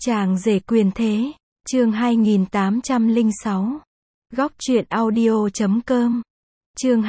Chàng rể quyền thế, chương 2806. Góc truyện audio.com. Chương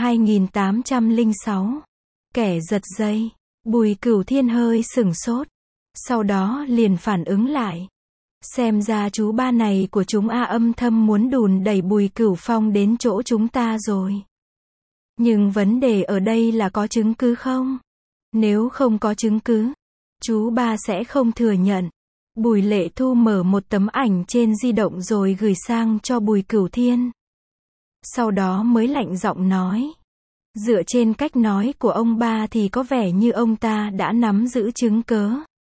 2806. Kẻ giật dây. Bùi Cửu Thiên hơi sửng sốt, sau đó liền phản ứng lại. Xem ra chú ba này của chúng âm thầm muốn đùn đẩy Bùi Cửu Phong đến chỗ chúng ta rồi. Nhưng vấn đề ở đây là có chứng cứ không? Nếu không có chứng cứ, chú ba sẽ không thừa nhận. Bùi Lệ Thu mở một tấm ảnh trên di động rồi gửi sang cho Bùi Cửu Thiên. Sau đó mới lạnh giọng nói. Dựa trên cách nói của ông ba thì có vẻ như ông ta đã nắm giữ chứng cớ.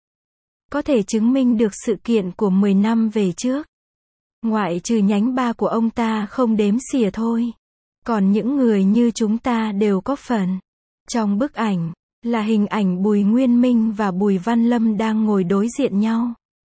Có thể chứng minh được sự kiện của 10 năm về trước. Ngoại trừ nhánh ba của ông ta không đếm xỉa thôi. Còn những người như chúng ta đều có phần. Trong bức ảnh, là hình ảnh Bùi Nguyên Minh và Bùi Văn Lâm đang ngồi đối diện nhau.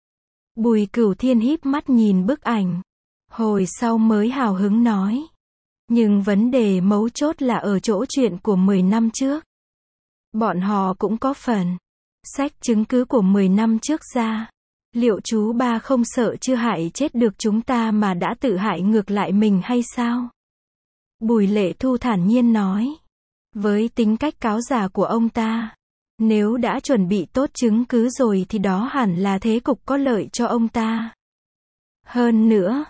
Bùi Cửu Thiên híp mắt nhìn bức ảnh. Hồi sau mới hào hứng nói. Nhưng vấn đề mấu chốt là ở chỗ chuyện của 10 năm trước. Bọn họ cũng có phần. Xách chứng cứ của 10 năm trước ra. Liệu chú ba không sợ chưa hại chết được chúng ta mà đã tự hại ngược lại mình hay sao? Bùi Lệ Thu thản nhiên nói. Với tính cách cáo già của ông ta, nếu đã chuẩn bị tốt chứng cứ rồi thì đó hẳn là thế cục có lợi cho ông ta. Hơn nữa,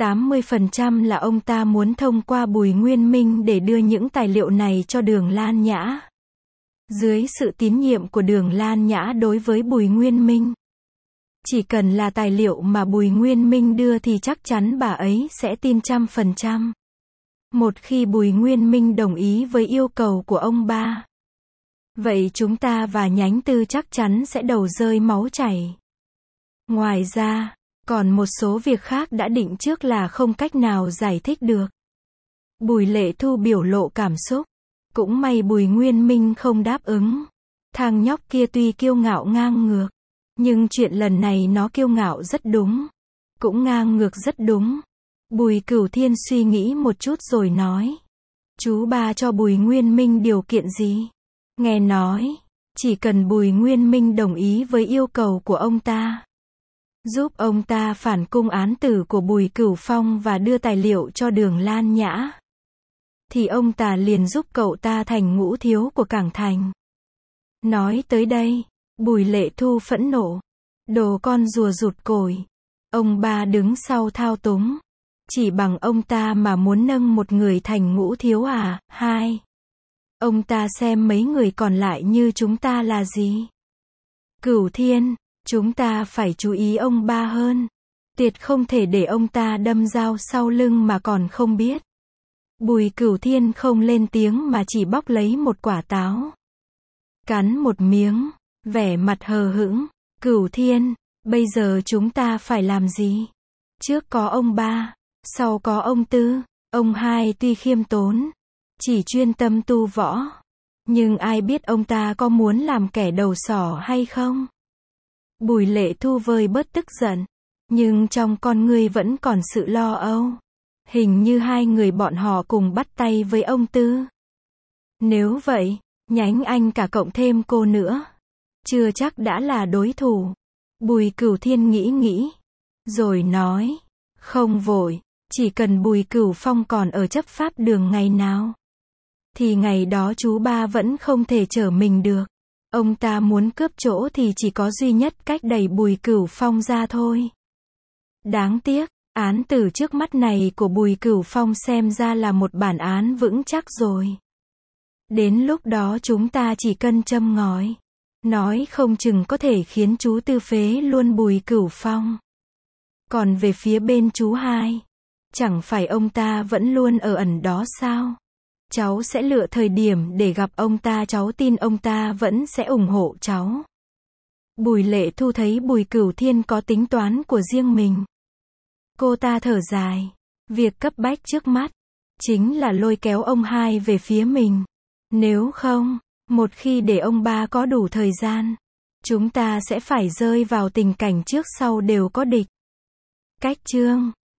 80% là ông ta muốn thông qua Bùi Nguyên Minh để đưa những tài liệu này cho Đường Lan Nhã. Dưới sự tín nhiệm của Đường Lan Nhã đối với Bùi Nguyên Minh, chỉ cần là tài liệu mà Bùi Nguyên Minh đưa thì chắc chắn bà ấy sẽ tin 100%. Một khi Bùi Nguyên Minh đồng ý với yêu cầu của ông ba, vậy chúng ta và nhánh tư chắc chắn sẽ đầu rơi máu chảy. Ngoài ra, còn một số việc khác đã định trước là không cách nào giải thích được. Bùi Lệ Thu biểu lộ cảm xúc. Cũng may Bùi Nguyên Minh không đáp ứng. Thằng nhóc kia tuy kiêu ngạo ngang ngược, nhưng chuyện lần này nó kiêu ngạo rất đúng. Cũng ngang ngược rất đúng. Bùi Cửu Thiên suy nghĩ một chút rồi nói. Chú ba cho Bùi Nguyên Minh điều kiện gì? Nghe nói, chỉ cần Bùi Nguyên Minh đồng ý với yêu cầu của ông ta, giúp ông ta phản cung án tử của Bùi Cửu Phong và đưa tài liệu cho Đường Lan Nhã, thì ông ta liền giúp cậu ta thành ngũ thiếu của Cảng Thành. Nói tới đây, Bùi Lệ Thu phẫn nộ. Đồ con rùa rụt cồi. Ông ba đứng sau thao túng. Chỉ bằng ông ta mà muốn nâng một người thành ngũ thiếu à? Hai. Ông ta xem mấy người còn lại như chúng ta là gì? Cửu Thiên, chúng ta phải chú ý ông ba hơn. Tuyệt không thể để ông ta đâm dao sau lưng mà còn không biết. Bùi Cửu Thiên không lên tiếng mà chỉ bóc lấy một quả táo. Cắn một miếng, vẻ mặt hờ hững. Cửu Thiên, bây giờ chúng ta phải làm gì? Trước có ông ba, sau có ông tư. Ông hai tuy khiêm tốn, chỉ chuyên tâm tu võ, nhưng ai biết ông ta có muốn làm kẻ đầu sỏ hay không? Bùi Lệ Thu vơi bớt tức giận, nhưng trong con ngươi vẫn còn sự lo âu. Hình như hai người bọn họ cùng bắt tay với ông tư. Nếu vậy, nhánh anh cả cộng thêm cô nữa, chưa chắc đã là đối thủ. Bùi Cửu Thiên nghĩ, rồi nói, không vội, chỉ cần Bùi Cửu Phong còn ở chấp pháp đường ngày nào, thì ngày đó chú ba vẫn không thể trở mình được. Ông ta muốn cướp chỗ thì chỉ có duy nhất cách đẩy Bùi Cửu Phong ra thôi. Đáng tiếc, án tử trước mắt này của Bùi Cửu Phong xem ra là một bản án vững chắc rồi. Đến lúc đó chúng ta chỉ cần châm ngòi, nói không chừng có thể khiến chú tư phế luôn Bùi Cửu Phong. Còn về phía bên chú hai, chẳng phải ông ta vẫn luôn ở ẩn đó sao? Cháu sẽ lựa thời điểm để gặp ông ta, cháu tin ông ta vẫn sẽ ủng hộ cháu. Bùi Lệ Thu thấy Bùi Cửu Thiên có tính toán của riêng mình. Cô ta thở dài. Việc cấp bách trước mắt chính là lôi kéo ông hai về phía mình. Nếu không, một khi để ông ba có đủ thời gian, chúng ta sẽ phải rơi vào tình cảnh trước sau đều có địch. Cách chương